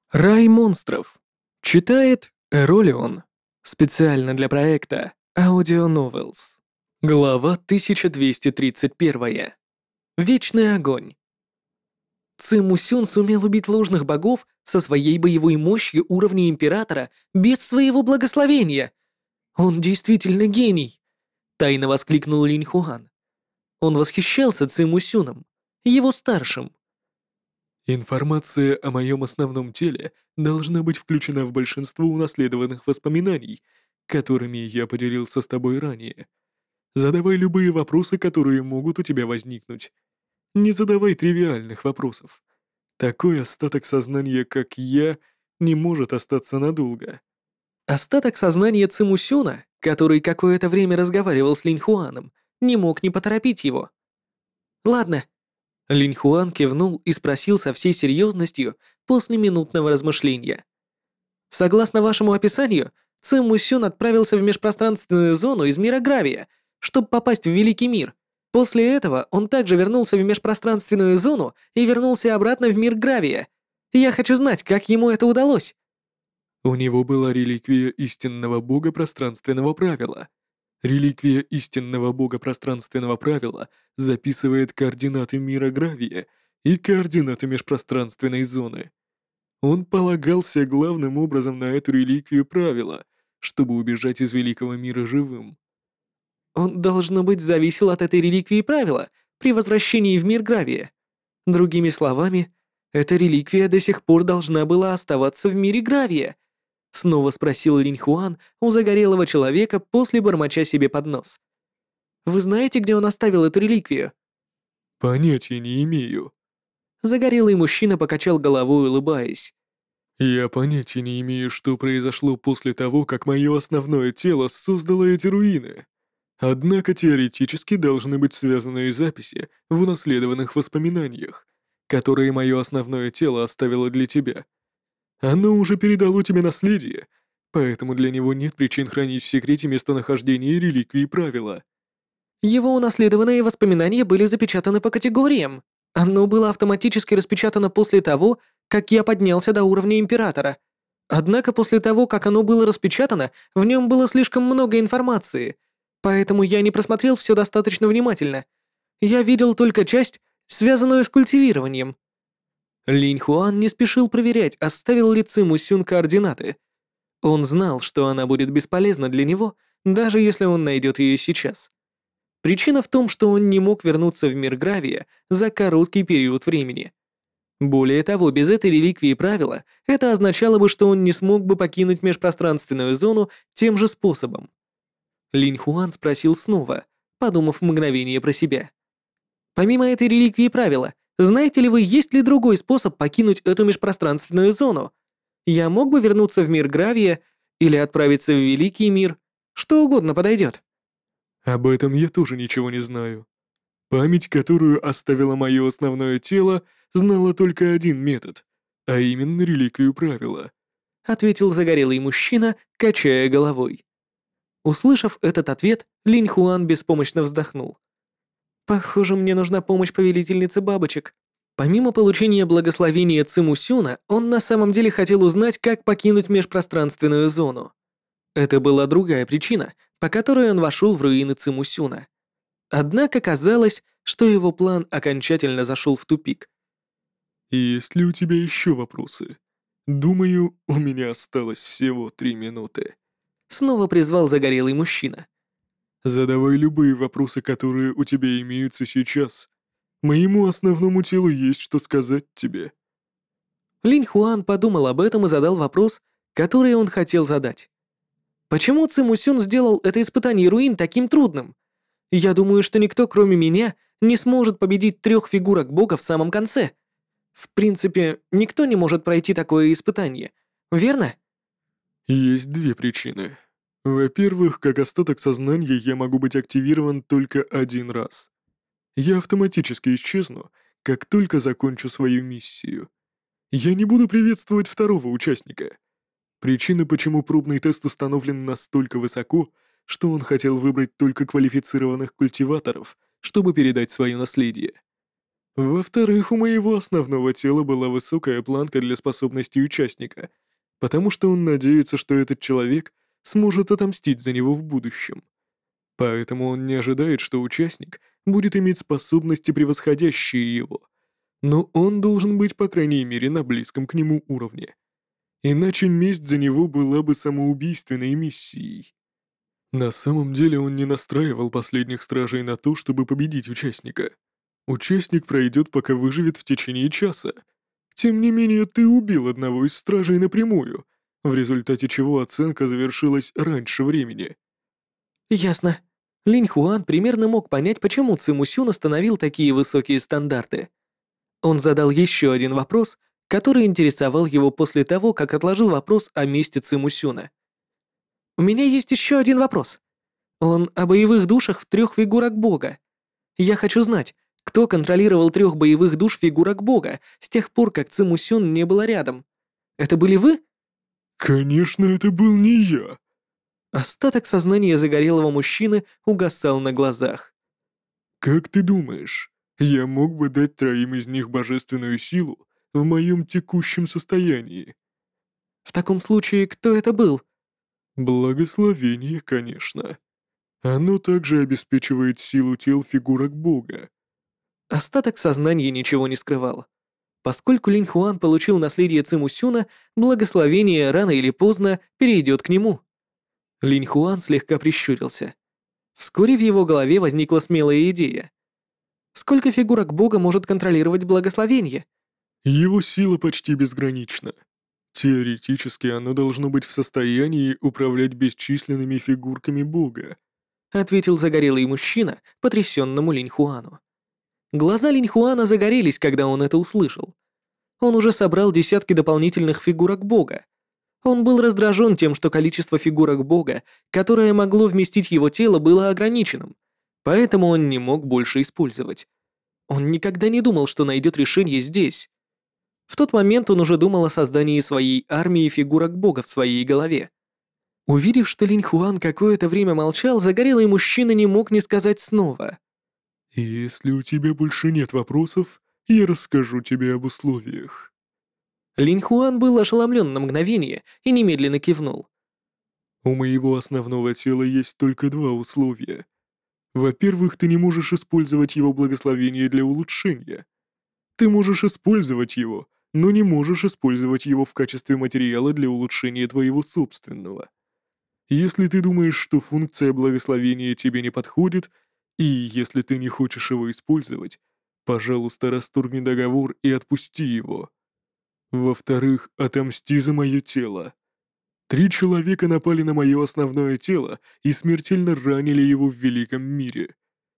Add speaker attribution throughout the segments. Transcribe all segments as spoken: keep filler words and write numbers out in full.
Speaker 1: Рай монстров. Читает Эролион. Специально для проекта Audio Novels. Глава тысяча двести тридцать один. Вечный огонь. Циму Сюн сумел убить ложных богов со своей боевой мощью уровня Императора без своего благословения. Он действительно гений. Тайно воскликнул Линь Хуан. Он восхищался Циму Сюном, его старшим.
Speaker 2: Информация о моем основном теле должна быть включена в большинство унаследованных воспоминаний, которыми я поделился с тобой ранее. Задавай любые вопросы, которые могут у тебя возникнуть. Не задавай тривиальных вопросов. Такой остаток сознания, как я, не может остаться надолго.
Speaker 1: Остаток сознания Циму Сюна, который какое-то время разговаривал с Линь Хуаном, не мог не поторопить его. «Ладно». Линь Хуан кивнул и спросил со всей серьезностью после минутного размышления. «Согласно вашему описанию, Циму Сюн отправился в межпространственную зону из мира Гравия, чтобы попасть в Великий мир. После этого он также вернулся в межпространственную зону и вернулся обратно в мир Гравия. Я хочу знать, как ему это удалось».
Speaker 2: У него была реликвия истинного бога пространственного правила. Реликвия истинного бога пространственного правила записывает координаты мира Гравия и координаты межпространственной зоны. Он полагался главным образом на эту реликвию правила, чтобы убежать из великого мира живым.
Speaker 1: Он, должно быть, зависел от этой реликвии правила при возвращении в мир Гравия. Другими словами, эта реликвия до сих пор должна была оставаться в мире Гравия. Снова спросил Линь Хуан у загорелого человека после бормоча себе под нос. «Вы знаете, где он оставил эту реликвию?»
Speaker 2: Понятия не имею.
Speaker 1: Загорелый мужчина покачал головой, улыбаясь.
Speaker 2: Я понятия не имею, что произошло после того, как мое основное тело создало эти руины. Однако теоретически должны быть связанные записи в унаследованных воспоминаниях, которые мое основное тело оставило для тебя. Оно уже передало тебе наследие, поэтому для него нет причин хранить в секрете местонахождение реликвии правила.
Speaker 1: Его унаследованные воспоминания были запечатаны по категориям. Оно было автоматически распечатано после того, как я поднялся до уровня Императора. Однако после того, как оно было распечатано, в нем было слишком много информации, поэтому я не просмотрел все достаточно внимательно. Я видел только часть, связанную с культивированием. Линь Хуан не спешил проверять, оставил ли Циму Сюн координаты. Он знал, что она будет бесполезна для него, даже если он найдет ее сейчас. Причина в том, что он не мог вернуться в мир Гравия за короткий период времени. Более того, без этой реликвии правила, это означало бы, что он не смог бы покинуть межпространственную зону тем же способом. Линь Хуан спросил снова, подумав мгновение про себя. «Помимо этой реликвии правила, знаете ли вы, есть ли другой способ покинуть эту межпространственную зону? Я мог бы вернуться в мир Гравия или отправиться в Великий мир. Что угодно подойдет».
Speaker 2: Об этом я тоже ничего не знаю. Память, которую оставило мое основное тело, знала только один метод, а именно реликвию правила.
Speaker 1: Ответил загорелый мужчина, качая головой. Услышав этот ответ, Линь Хуан беспомощно вздохнул. «Похоже, мне нужна помощь повелительницы бабочек». Помимо получения благословения Циму Сюна, он на самом деле хотел узнать, как покинуть межпространственную зону. Это была другая причина, по которой он вошел в руины Циму Сюна. Однако казалось, что его план окончательно зашел в тупик.
Speaker 2: Есть ли у тебя еще вопросы? Думаю, у меня осталось всего три минуты.
Speaker 1: Снова призвал загорелый мужчина.
Speaker 2: Задавай любые вопросы, которые у тебя имеются сейчас. Моему основному телу есть что сказать тебе.
Speaker 1: Линь Хуан подумал об этом и задал вопрос, который он хотел задать. Почему Циму Сюн сделал это испытание руин таким трудным? Я думаю, что никто, кроме меня, не сможет победить трех фигурок бога в самом конце. В принципе, никто не может пройти такое испытание, верно?
Speaker 2: Есть две причины. Во-первых, как остаток сознания я могу быть активирован только один раз. Я автоматически исчезну, как только закончу свою миссию. Я не буду приветствовать второго участника. Причина, почему пробный тест установлен настолько высоко, что он хотел выбрать только квалифицированных культиваторов, чтобы передать свое наследие. Во-вторых, у моего основного тела была высокая планка для способностей участника, потому что он надеется, что этот человек сможет отомстить за него в будущем. Поэтому он не ожидает, что участник будет иметь способности, превосходящие его. Но он должен быть, по крайней мере, на близком к нему уровне. Иначе месть за него была бы самоубийственной миссией. На самом деле он не настраивал последних стражей на то, чтобы победить участника. Участник пройдет, пока выживет в течение часа. Тем не менее, ты убил одного из стражей напрямую, в результате чего оценка завершилась раньше времени.
Speaker 1: Ясно. Линь Хуан примерно мог понять, почему Циму Сюн установил такие высокие стандарты. Он задал еще один вопрос, который интересовал его после того, как отложил вопрос о месте Циму Сюна. «У меня есть еще один вопрос. Он о боевых душах в трех фигурах Бога. Я хочу знать, кто контролировал трех боевых душ фигурок Бога с тех пор, как Циму Сюн не было рядом. Это были вы?»
Speaker 2: Конечно, это был не я.
Speaker 1: Остаток сознания загорелого мужчины угасал на глазах.
Speaker 2: Как ты думаешь, я мог бы дать троим из них божественную силу в моем текущем состоянии?
Speaker 1: В таком случае, кто это был?
Speaker 2: Благословение, конечно. Оно также обеспечивает силу тел фигурок Бога.
Speaker 1: Остаток сознания ничего не скрывал. Поскольку Линь Хуан получил наследие Циму Сюна, благословение рано или поздно перейдет к нему. Линь Хуан слегка прищурился. Вскоре в его голове возникла смелая идея. Сколько фигурок Бога может контролировать благословение?
Speaker 2: Его сила почти безгранична. Теоретически оно должно быть в состоянии управлять бесчисленными фигурками Бога.
Speaker 1: Ответил загорелый мужчина, потрясенному Линь Хуану. Глаза Линь Хуана загорелись, когда он это услышал. Он уже собрал десятки дополнительных фигурок Бога. Он был раздражен тем, что количество фигурок Бога, которое могло вместить его тело, было ограниченным, поэтому он не мог больше использовать. Он никогда не думал, что найдет решение здесь. В тот момент он уже думал о создании своей армии фигурок Бога в своей голове. Увидев, что Линь Хуан какое-то время молчал, загорелый мужчина не мог не сказать снова.
Speaker 2: «Если у тебя больше нет вопросов, я расскажу тебе об условиях».
Speaker 1: Линь Хуан был ошеломлен на мгновение и немедленно кивнул.
Speaker 2: «У моего основного тела есть только два условия. Во-первых, ты не можешь использовать его благословение для улучшения. Ты можешь использовать его, но не можешь использовать его в качестве материала для улучшения твоего собственного. Если ты думаешь, что функция благословения тебе не подходит, и если ты не хочешь его использовать, пожалуйста, расторгни договор и отпусти его. Во-вторых, отомсти за мое тело. Три человека напали на мое основное тело и смертельно ранили его в великом мире.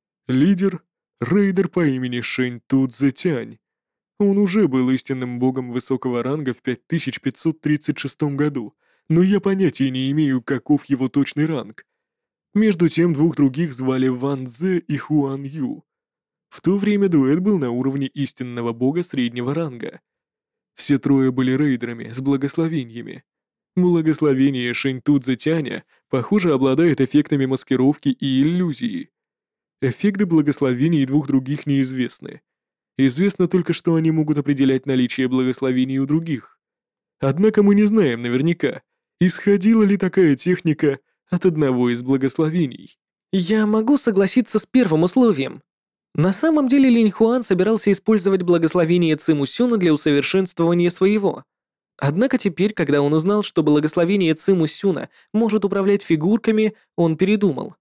Speaker 2: Лидер — рейдер по имени Шэнь Тудзе Тянь. Он уже был истинным богом высокого ранга в пять тысяч пятьсот тридцать шестом году, но я понятия не имею, каков его точный ранг. Между тем двух других звали Ван Цзэ и Хуан Ю. В то время дуэт был на уровне истинного бога среднего ранга. Все трое были рейдерами с благословениями. Благословение Шэньтудзе Тяня, похоже, обладает эффектами маскировки и иллюзии. Эффекты благословений двух других неизвестны. Известно только, что они могут определять наличие благословений у других. Однако мы не знаем наверняка, исходила ли такая техника от одного из благословений.
Speaker 1: Я могу согласиться с первым условием. На самом деле Линь Хуан собирался использовать благословение Циму Сюна для усовершенствования своего. Однако теперь, когда он узнал, что благословение Циму Сюна может управлять фигурками, он передумал.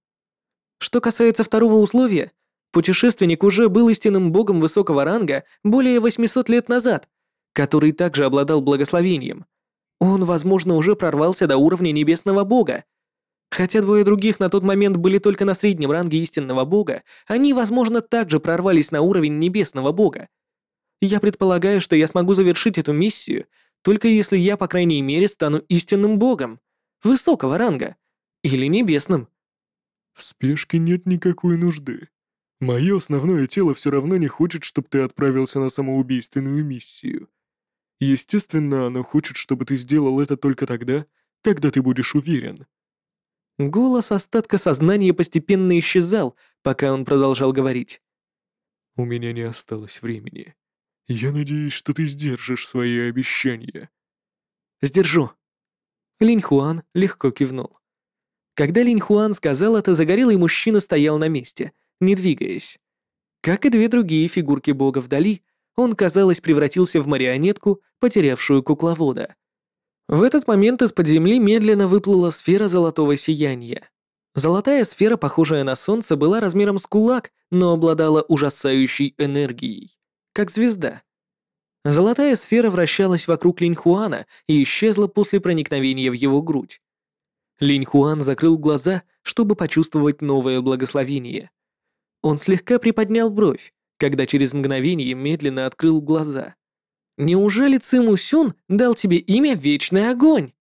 Speaker 1: Что касается второго условия, путешественник уже был истинным богом высокого ранга более восьмисот лет назад, который также обладал благословением. Он, возможно, уже прорвался до уровня небесного бога. Хотя двое других на тот момент были только на среднем ранге истинного бога, они, возможно, также прорвались на уровень небесного бога. Я предполагаю, что я смогу завершить эту миссию, только если я, по крайней мере, стану истинным богом, высокого ранга, или небесным.
Speaker 2: В спешке нет никакой нужды. Мое основное тело все равно не хочет, чтобы ты отправился на самоубийственную миссию. Естественно, оно хочет, чтобы ты сделал это только тогда, когда ты будешь уверен.
Speaker 1: Голос остатка сознания постепенно исчезал, пока он продолжал говорить.
Speaker 2: У меня не осталось времени. Я надеюсь, что ты сдержишь свои обещания.
Speaker 1: «Сдержу». Линь Хуан легко кивнул. Когда Линь Хуан сказал это, загорелый мужчина стоял на месте, не двигаясь. Как и две другие фигурки бога вдали, он, казалось, превратился в марионетку, потерявшую кукловода. В этот момент из-под земли медленно выплыла сфера золотого сияния. Золотая сфера, похожая на солнце, была размером с кулак, но обладала ужасающей энергией, как звезда. Золотая сфера вращалась вокруг Линьхуана и исчезла после проникновения в его грудь. Линьхуан закрыл глаза, чтобы почувствовать новое благословение. Он слегка приподнял бровь, когда через мгновение медленно открыл глаза. «Неужели Циму Сюн дал тебе имя Вечный Огонь?»